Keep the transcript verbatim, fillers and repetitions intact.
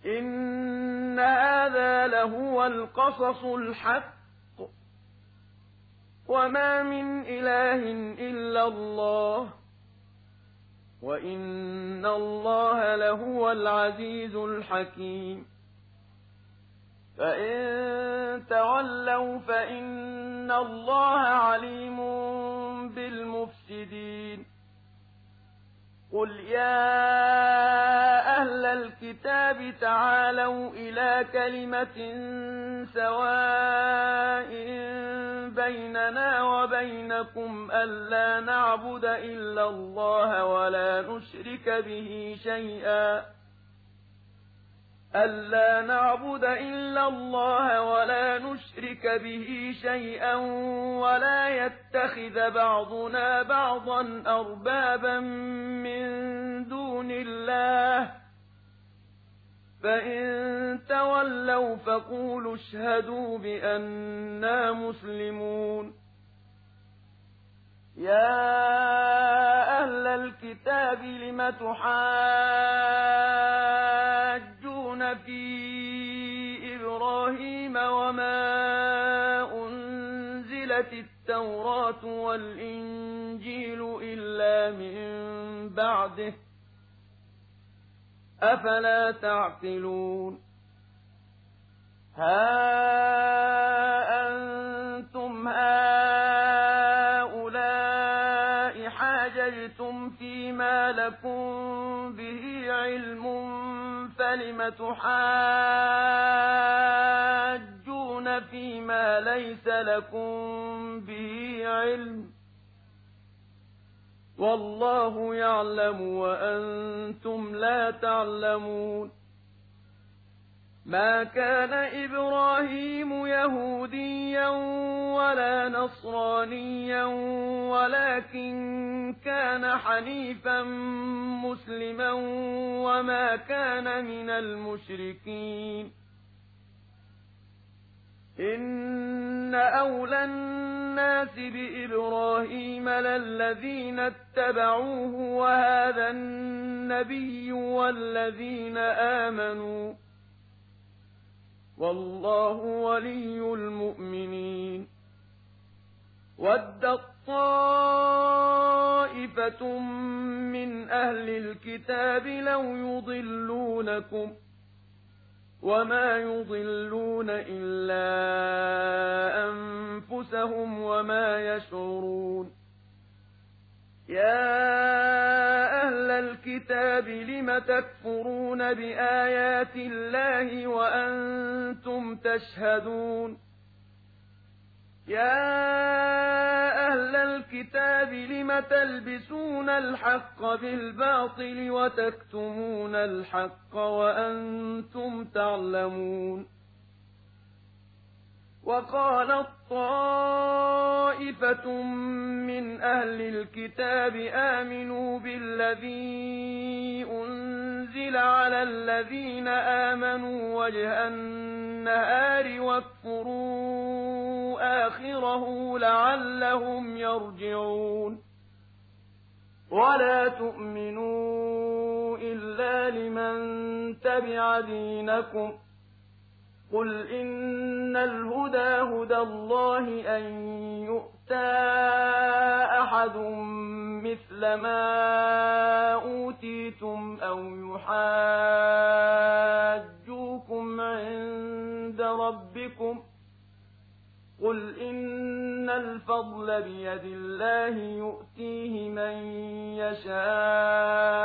إن هذا لهو القصص الحق وما من إله إلا الله وإن الله لهو العزيز الحكيم فإن تولوا فإن الله عليم بالمفسدين قل يا أهل الكتاب تعالوا إلى كلمة سواء بيننا وبينكم ألا نعبد إلا الله ولا نشرك به شيئا ألا نعبد إلا الله ولا نشرك به شيئا ولا يتخذ بعضنا بعضا أربابا من دون الله فإن تولوا فقولوا اشهدوا بأننا مسلمون يا أهل الكتاب لم تحاجون في إبراهيم وما أنزلت التوراة والإنجيل إلا من بعده أفلا تعقلون ها أنتم هؤلاء حاججتم فيما لكم به علم فلم تحاجون فيما ليس لكم به علم والله يعلم وأنتم لا تعلمون ما كان إبراهيم يهوديا ولا نصرانيا ولكن كان حنيفا مسلما وما كان من المشركين إن أولى الناس بإبراهيم للذين اتبعوه وهذا النبي والذين آمنوا والله ولي المؤمنين ودت طائفة من أهل الكتاب لو يضلونكم وما يضلون إلا أنفسهم وما يشعرون يا أهل الكتاب لم تكفرون بآيات الله وأنتم تشهدون يا أهل الكتاب لم تلبسون الحق بالباطل وتكتمون الحق وأنتم تعلمون وقالت طائفة من أهل الكتاب آمنوا بالذي أنزل على الذين آمنوا وجه النهار واكفروا آخره لعلهم يرجعون ولا تؤمنوا إلا لمن تبع دينكم قل إن الهدى هدى الله أن يؤتى أحد مثل ما أوتيتم أو يحاجوكم عند ربكم قل إن الفضل بيد الله يؤتيه من يشاء